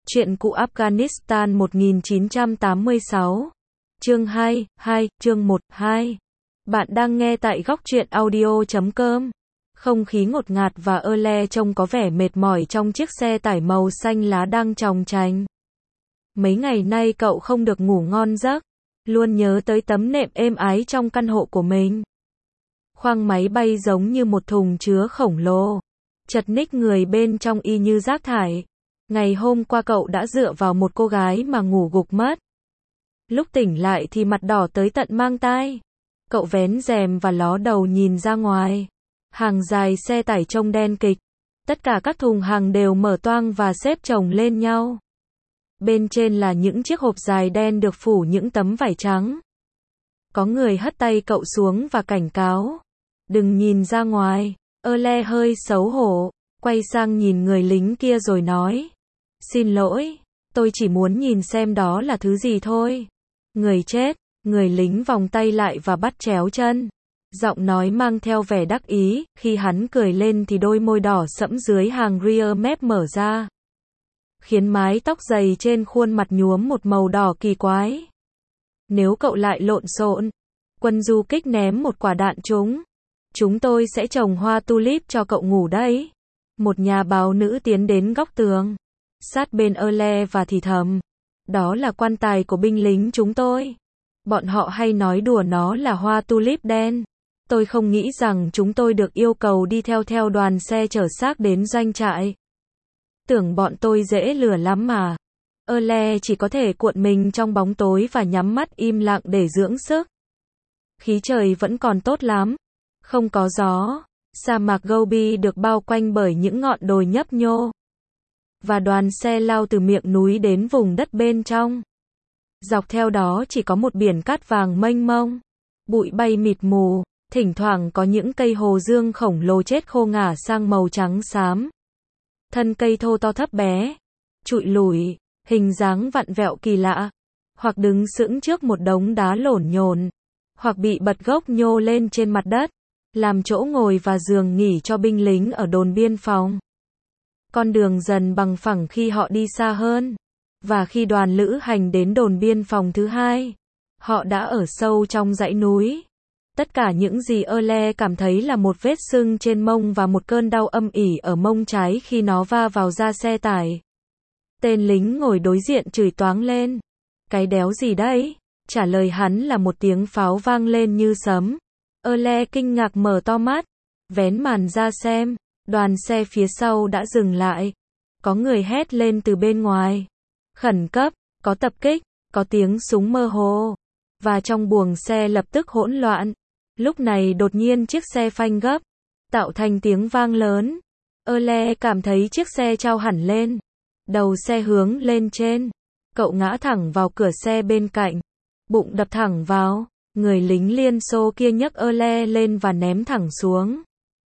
Truyện cụ Afghanistan 1986. Chương 2, chương 1, 2. Bạn đang nghe tại góc truyện audio.com. Không khí ngột ngạt và Earle trông có vẻ mệt mỏi trong chiếc xe tải màu xanh lá đang chòng chành. Mấy ngày nay cậu không được ngủ ngon giấc, luôn nhớ tới tấm nệm êm ái trong căn hộ của mình. Khoang máy bay giống như một thùng chứa khổng lồ, chật ních người bên trong y như rác thải. Ngày hôm qua cậu đã dựa vào một cô gái mà ngủ gục mất. Lúc tỉnh lại thì mặt đỏ tới tận mang tai. Cậu vén rèm và ló đầu nhìn ra ngoài. Hàng dài xe tải trông đen kịch. Tất cả các thùng hàng đều mở toang và xếp chồng lên nhau. Bên trên là những chiếc hộp dài đen được phủ những tấm vải trắng. Có người hất tay cậu xuống và cảnh cáo. Đừng nhìn ra ngoài. Earle hơi xấu hổ, quay sang nhìn người lính kia rồi nói. Xin lỗi, tôi chỉ muốn nhìn xem đó là thứ gì thôi. Người chết, người lính vòng tay lại và bắt chéo chân. Giọng nói mang theo vẻ đắc ý, khi hắn cười lên thì đôi môi đỏ sẫm dưới hàng rear mép mở ra. Khiến mái tóc dày trên khuôn mặt nhuốm một màu đỏ kỳ quái. Nếu cậu lại lộn xộn, quân du kích ném một quả đạn trúng. Chúng tôi sẽ trồng hoa tulip cho cậu ngủ đấy. Một nhà báo nữ tiến đến góc tường, sát bên Earle và thì thầm. Đó là quan tài của binh lính chúng tôi. Bọn họ hay nói đùa nó là hoa tulip đen. Tôi không nghĩ rằng chúng tôi được yêu cầu đi theo đoàn xe chở xác đến doanh trại. Tưởng bọn tôi dễ lừa lắm mà. Earle chỉ có thể cuộn mình trong bóng tối và nhắm mắt im lặng để dưỡng sức. Khí trời vẫn còn tốt lắm. Không có gió. Sa mạc Gobi được bao quanh bởi những ngọn đồi nhấp nhô. Và đoàn xe lao từ miệng núi đến vùng đất bên trong. Dọc theo đó chỉ có một biển cát vàng mênh mông. Bụi bay mịt mù, thỉnh thoảng có những cây hồ dương khổng lồ chết khô ngả sang màu trắng xám. Thân cây thô to thấp bé, trụi lủi, hình dáng vặn vẹo kỳ lạ, hoặc đứng sững trước một đống đá lổn nhổn, hoặc bị bật gốc nhô lên trên mặt đất, làm chỗ ngồi và giường nghỉ cho binh lính ở đồn biên phòng. Con đường dần bằng phẳng khi họ đi xa hơn. Và khi đoàn lữ hành đến đồn biên phòng thứ hai, họ đã ở sâu trong dãy núi. Tất cả những gì Earle cảm thấy là một vết sưng trên mông và một cơn đau âm ỉ ở mông trái khi nó va vào da xe tải. Tên lính ngồi đối diện chửi toáng lên. Cái đéo gì đấy? Trả lời hắn là một tiếng pháo vang lên như sấm. Earle kinh ngạc mở to mắt, vén màn ra xem. Đoàn xe phía sau đã dừng lại. Có người hét lên từ bên ngoài. Khẩn cấp, có tập kích, có tiếng súng mơ hồ. Và trong buồng xe lập tức hỗn loạn. Lúc này đột nhiên chiếc xe phanh gấp, tạo thành tiếng vang lớn. Earle cảm thấy chiếc xe trao hẳn lên. Đầu xe hướng lên trên. Cậu ngã thẳng vào cửa xe bên cạnh. Bụng đập thẳng vào. Người lính Liên Xô kia nhấc Earle lên và ném thẳng xuống.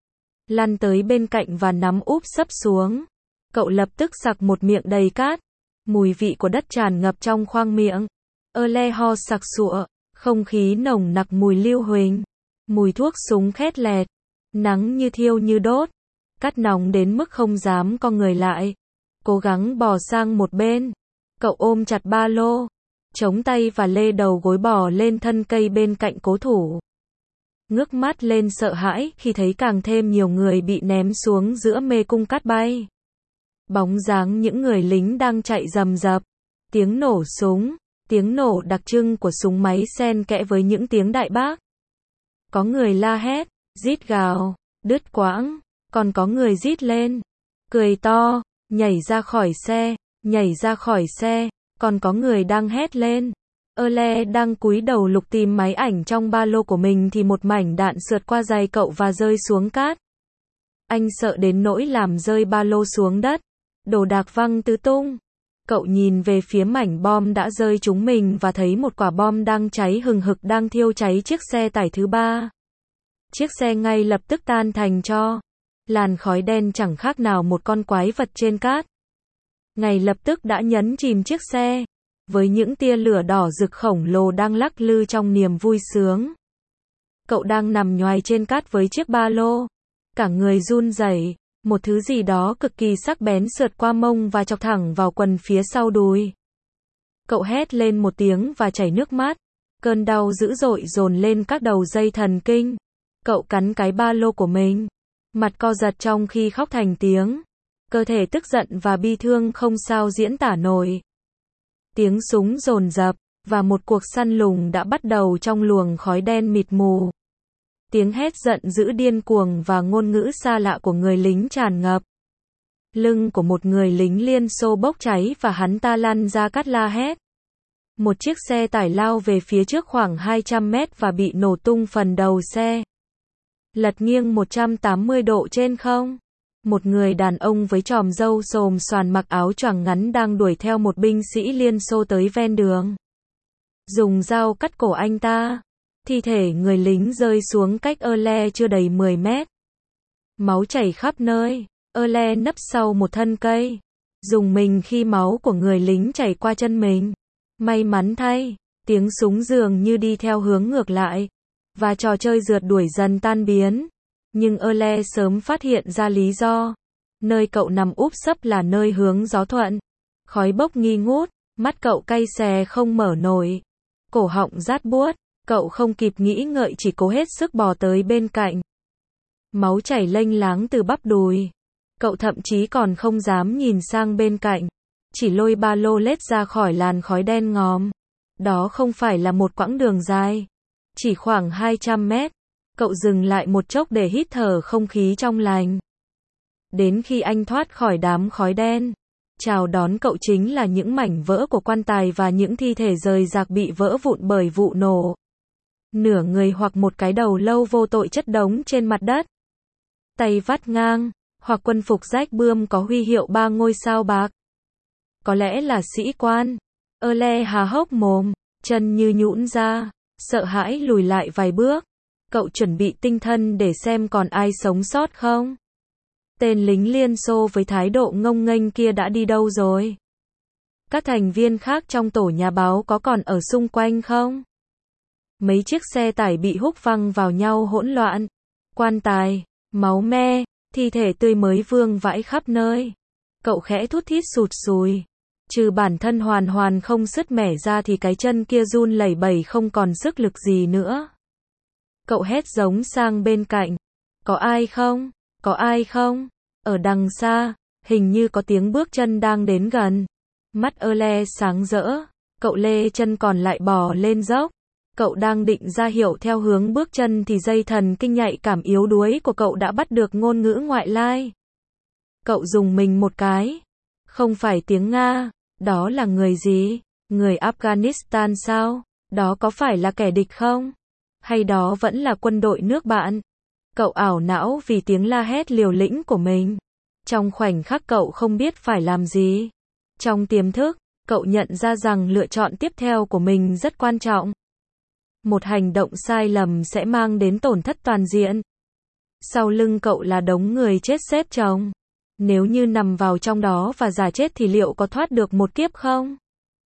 Lăn tới bên cạnh và nắm úp sấp xuống. Cậu lập tức sặc một miệng đầy cát. Mùi vị của đất tràn ngập trong khoang miệng. Earle ho sặc sụa. Không khí nồng nặc mùi lưu huỳnh. Mùi thuốc súng khét lẹt. Nắng như thiêu như đốt. Cát nóng đến mức không dám co người lại. Cố gắng bò sang một bên. Cậu ôm chặt ba lô, chống tay và lê đầu gối bò lên thân cây bên cạnh cố thủ. Ngước mắt lên sợ hãi khi thấy càng thêm nhiều người bị ném xuống giữa mê cung cát bay. Bóng dáng những người lính đang chạy rầm rập. Tiếng nổ súng, tiếng nổ đặc trưng của súng máy xen kẽ với những tiếng đại bác. Có người la hét, rít gào, đứt quãng, còn có người rít lên, cười to, nhảy ra khỏi xe, còn có người đang hét lên. Earle đang cúi đầu lục tìm máy ảnh trong ba lô của mình thì một mảnh đạn sượt qua giày cậu và rơi xuống cát. Anh sợ đến nỗi làm rơi ba lô xuống đất. Đồ đạc văng tứ tung. Cậu nhìn về phía mảnh bom đã rơi trúng mình và thấy một quả bom đang cháy hừng hực đang thiêu cháy chiếc xe tải thứ ba. Chiếc xe ngay lập tức tan thành tro. Làn khói đen chẳng khác nào một con quái vật trên cát. Ngay lập tức đã nhấn chìm chiếc xe. Với những tia lửa đỏ rực khổng lồ đang lắc lư trong niềm vui sướng. Cậu đang nằm nhoài trên cát với chiếc ba lô. Cả người run rẩy, Một thứ gì đó cực kỳ sắc bén sượt qua mông và chọc thẳng vào quần phía sau đùi. Cậu hét lên một tiếng và chảy nước mắt. Cơn đau dữ dội dồn lên các đầu dây thần kinh. Cậu cắn cái ba lô của mình. Mặt co giật trong khi khóc thành tiếng. Cơ thể tức giận và bi thương không sao diễn tả nổi. Tiếng súng dồn dập, và một cuộc săn lùng đã bắt đầu trong luồng khói đen mịt mù. Tiếng hét giận dữ điên cuồng và ngôn ngữ xa lạ của người lính tràn ngập. Lưng của một người lính Liên Xô bốc cháy và hắn ta lăn ra cắt la hét. Một chiếc xe tải lao về phía trước khoảng 200 mét và bị nổ tung phần đầu xe. Lật nghiêng 180 độ trên không. Một người đàn ông với chòm râu xồm xoàn mặc áo choàng ngắn đang đuổi theo một binh sĩ Liên Xô tới ven đường. Dùng dao cắt cổ anh ta. Thi thể người lính rơi xuống cách Earle chưa đầy 10 mét. Máu chảy khắp nơi. Earle nấp sau một thân cây. Dùng mình khi máu của người lính chảy qua chân mình. May mắn thay, tiếng súng dường như đi theo hướng ngược lại. Và trò chơi rượt đuổi dần tan biến. Nhưng Earle sớm phát hiện ra lý do. Nơi cậu nằm úp sấp là nơi hướng gió thuận. Khói bốc nghi ngút, mắt cậu cay xè không mở nổi. Cổ họng rát buốt, cậu không kịp nghĩ ngợi chỉ cố hết sức bò tới bên cạnh. Máu chảy lênh láng từ bắp đùi. Cậu thậm chí còn không dám nhìn sang bên cạnh. Chỉ lôi ba lô lết ra khỏi làn khói đen ngòm. Đó không phải là một quãng đường dài. Chỉ khoảng 200 mét. Cậu dừng lại một chốc để hít thở không khí trong lành. Đến khi anh thoát khỏi đám khói đen, chào đón cậu chính là những mảnh vỡ của quan tài và những thi thể rời rạc bị vỡ vụn bởi vụ nổ. Nửa người hoặc một cái đầu lâu vô tội chất đống trên mặt đất. Tay vắt ngang, hoặc quân phục rách bươm có huy hiệu 3 ngôi sao bạc. Có lẽ là sĩ quan. Earle há hốc mồm, chân như nhũn ra, sợ hãi lùi lại vài bước. Cậu chuẩn bị tinh thần để xem còn ai sống sót không. Tên lính Liên Xô với thái độ ngông nghênh kia đã đi đâu rồi? Các thành viên khác trong tổ nhà báo có còn ở xung quanh không? Mấy chiếc xe tải bị húc văng vào nhau hỗn loạn. Quan tài, máu me, thi thể tươi mới vương vãi khắp nơi. Cậu khẽ thút thít sụt sùi. Trừ bản thân hoàn không sứt mẻ ra thì cái chân kia run lẩy bẩy không còn sức lực gì nữa. Cậu hét giống sang bên cạnh. Có ai không? Có ai không? Ở đằng xa, hình như có tiếng bước chân đang đến gần. Mắt Earle sáng rỡ. Cậu lê chân còn lại bò lên dốc. Cậu đang định ra hiệu theo hướng bước chân thì dây thần kinh nhạy cảm yếu đuối của cậu đã bắt được ngôn ngữ ngoại lai. Cậu rùng mình một cái. Không phải tiếng Nga. Đó là người gì? Người Afghanistan sao? Đó có phải là kẻ địch không? Hay đó vẫn là quân đội nước bạn? Cậu ảo não vì tiếng la hét liều lĩnh của mình. Trong khoảnh khắc cậu không biết phải làm gì. Trong tiềm thức, cậu nhận ra rằng lựa chọn tiếp theo của mình rất quan trọng. Một hành động sai lầm sẽ mang đến tổn thất toàn diện. Sau lưng cậu là đống người chết xếp chồng. Nếu như nằm vào trong đó và giả chết thì liệu có thoát được một kiếp không?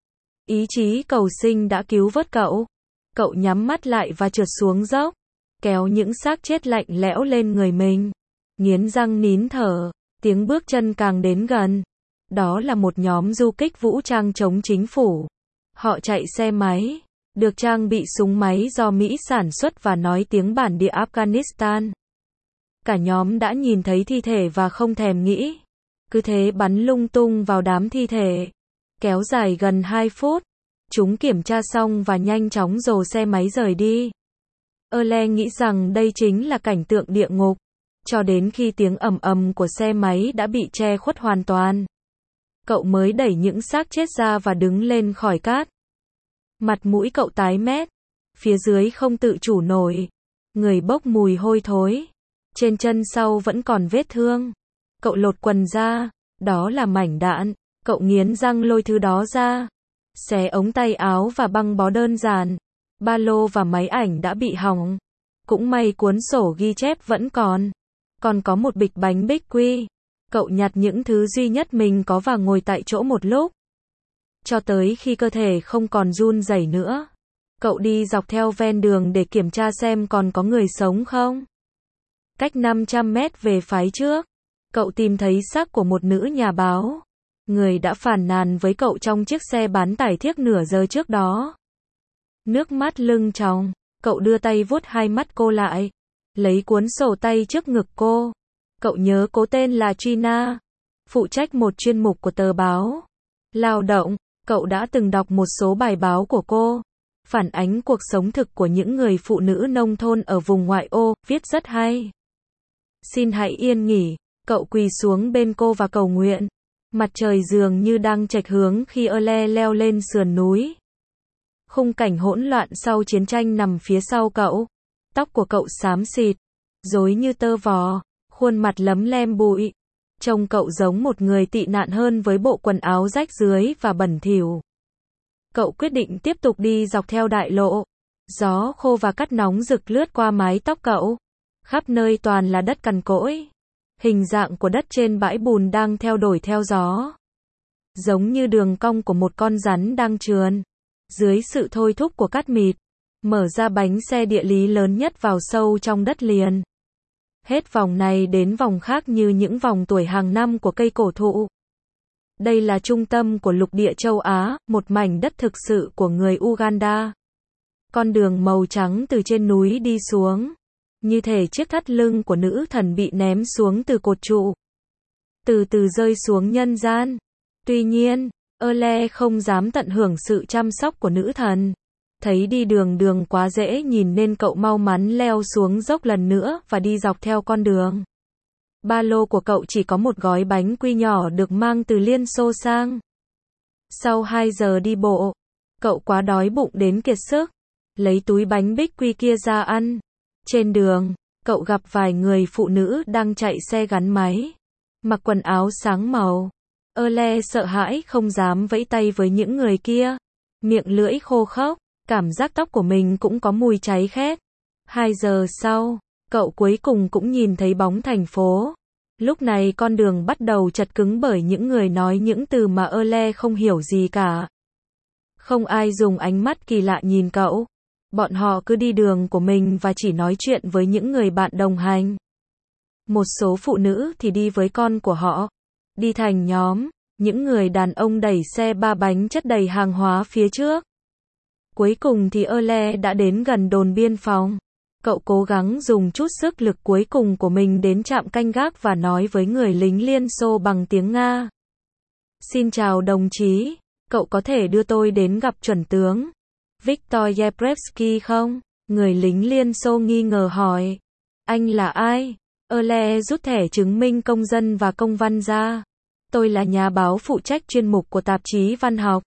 Ý chí cầu sinh đã cứu vớt cậu. Cậu nhắm mắt lại và trượt xuống dốc. Kéo những xác chết lạnh lẽo lên người mình. Nghiến răng nín thở. Tiếng bước chân càng đến gần. Đó là một nhóm du kích vũ trang chống chính phủ. Họ chạy xe máy. Được trang bị súng máy do Mỹ sản xuất và nói tiếng bản địa Afghanistan. Cả nhóm đã nhìn thấy thi thể và không thèm nghĩ. Cứ thế bắn lung tung vào đám thi thể. Kéo dài gần 2 phút. Chúng kiểm tra xong và nhanh chóng dồ xe máy rời đi. Earle nghĩ rằng đây chính là cảnh tượng địa ngục. Cho đến khi tiếng ầm ầm của xe máy đã bị che khuất hoàn toàn. Cậu mới đẩy những xác chết ra và đứng lên khỏi cát. Mặt mũi cậu tái mét. Phía dưới không tự chủ nổi. Người bốc mùi hôi thối. Trên chân sau vẫn còn vết thương. Cậu lột quần ra. Đó là mảnh đạn. Cậu nghiến răng lôi thứ đó ra. Xé ống tay áo và băng bó đơn giản. Ba lô và máy ảnh đã bị hỏng. Cũng may cuốn sổ ghi chép vẫn còn. Còn có một bịch bánh bích quy. Cậu nhặt những thứ duy nhất mình có và ngồi tại chỗ một lúc. Cho tới khi cơ thể không còn run rẩy nữa. Cậu đi dọc theo ven đường để kiểm tra xem còn có người sống không. Cách 500 mét về phái trước. cậu tìm thấy xác của một nữ nhà báo. Người đã phàn nàn với cậu trong chiếc xe bán tải thiếc nửa giờ trước đó. Nước mắt lưng tròng, cậu đưa tay vuốt hai mắt cô lại, lấy cuốn sổ tay trước ngực cô. Cậu nhớ cô tên là Gina, phụ trách một chuyên mục của tờ báo Lao động. Cậu đã từng đọc một số bài báo của cô, phản ánh cuộc sống thực của những người phụ nữ nông thôn ở vùng ngoại ô, viết rất hay. Xin hãy yên nghỉ, cậu quỳ xuống bên cô và cầu nguyện. Mặt trời dường như đang chệch hướng khi Earle leo lên sườn núi. Khung cảnh hỗn loạn sau chiến tranh nằm phía sau cậu. Tóc của cậu xám xịt, rối như tơ vò, khuôn mặt lấm lem bụi. Trông cậu giống một người tị nạn hơn với bộ quần áo rách rưới và bẩn thỉu. Cậu quyết định tiếp tục đi dọc theo đại lộ. Gió khô và cát nóng rực lướt qua mái tóc cậu. Khắp nơi toàn là đất cằn cỗi. Hình dạng của đất trên bãi bùn đang theo đổi theo gió. Giống như đường cong của một con rắn đang trườn. Dưới sự thôi thúc của cát mịt, mở ra bánh xe địa lý lớn nhất vào sâu trong đất liền. Hết vòng này đến vòng khác như những vòng tuổi hàng năm của cây cổ thụ. Đây là trung tâm của lục địa châu Á, một mảnh đất thực sự của người Uganda. Con đường màu trắng từ trên núi đi xuống, như thể chiếc thắt lưng của nữ thần bị ném xuống từ cột trụ, từ từ rơi xuống nhân gian. Tuy nhiên, Earle không dám tận hưởng sự chăm sóc của nữ thần. Thấy đi đường quá dễ nhìn nên cậu mau mắn leo xuống dốc lần nữa và đi dọc theo con đường. Ba lô của cậu chỉ có một gói bánh quy nhỏ được mang từ Liên Xô sang. Sau 2 giờ đi bộ, cậu quá đói bụng đến kiệt sức, lấy túi bánh bích quy kia ra ăn. Trên đường, cậu gặp vài người phụ nữ đang chạy xe gắn máy, mặc quần áo sáng màu. Earle sợ hãi không dám vẫy tay với những người kia, miệng lưỡi khô khốc, cảm giác tóc của mình cũng có mùi cháy khét. 2 giờ sau, cậu cuối cùng cũng nhìn thấy bóng thành phố. Lúc này con đường bắt đầu chật cứng bởi những người nói những từ mà Earle không hiểu gì cả. Không ai dùng ánh mắt kỳ lạ nhìn cậu. Bọn họ cứ đi đường của mình và chỉ nói chuyện với những người bạn đồng hành. Một số phụ nữ thì đi với con của họ, đi thành nhóm. Những người đàn ông đẩy xe 3 bánh chất đầy hàng hóa phía trước. Cuối cùng thì Earle đã đến gần đồn biên phòng. Cậu cố gắng dùng chút sức lực cuối cùng của mình đến trạm canh gác và nói với người lính Liên Xô bằng tiếng Nga. Xin chào đồng chí, cậu có thể đưa tôi đến gặp chuẩn tướng Viktor Yabrevsky không? Người lính Liên Xô nghi ngờ hỏi. Anh là ai? Earle rút thẻ chứng minh công dân và công văn ra. Tôi là nhà báo phụ trách chuyên mục của tạp chí văn học.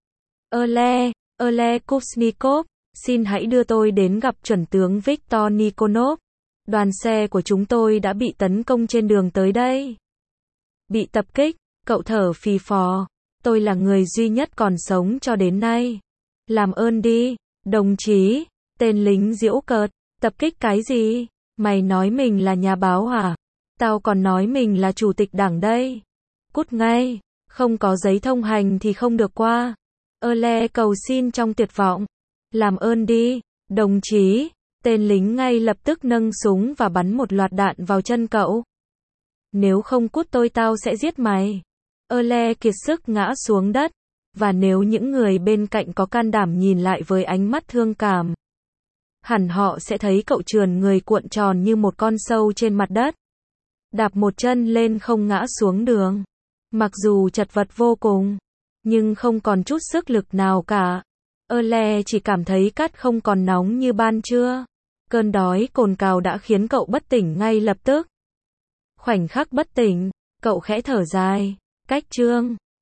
Earle Kuznetsov, xin hãy đưa tôi đến gặp chuẩn tướng Viktor Nikonov. Đoàn xe của chúng tôi đã bị tấn công trên đường tới đây. Bị tập kích, cậu thở phì phò. Tôi là người duy nhất còn sống cho đến nay. Làm ơn đi, đồng chí. Tên lính giễu cợt. Tập kích cái gì? Mày nói mình là nhà báo hả? Tao còn nói mình là chủ tịch đảng đây. Cút ngay, không có giấy thông hành thì không được qua. Earle cầu xin trong tuyệt vọng. Làm ơn đi, đồng chí. Tên lính ngay lập tức nâng súng và bắn một loạt đạn vào chân cậu. Nếu không cút tao sẽ giết mày. Earle kiệt sức ngã xuống đất. Và nếu những người bên cạnh có can đảm nhìn lại với ánh mắt thương cảm, hẳn họ sẽ thấy cậu trườn người cuộn tròn như một con sâu trên mặt đất. Đạp một chân lên không ngã xuống đường. Mặc dù chật vật vô cùng, nhưng không còn chút sức lực nào cả. Earle chỉ cảm thấy cát không còn nóng như ban trưa. Cơn đói cồn cào đã khiến cậu bất tỉnh ngay lập tức. Khoảnh khắc bất tỉnh, cậu khẽ thở dài. Cách chương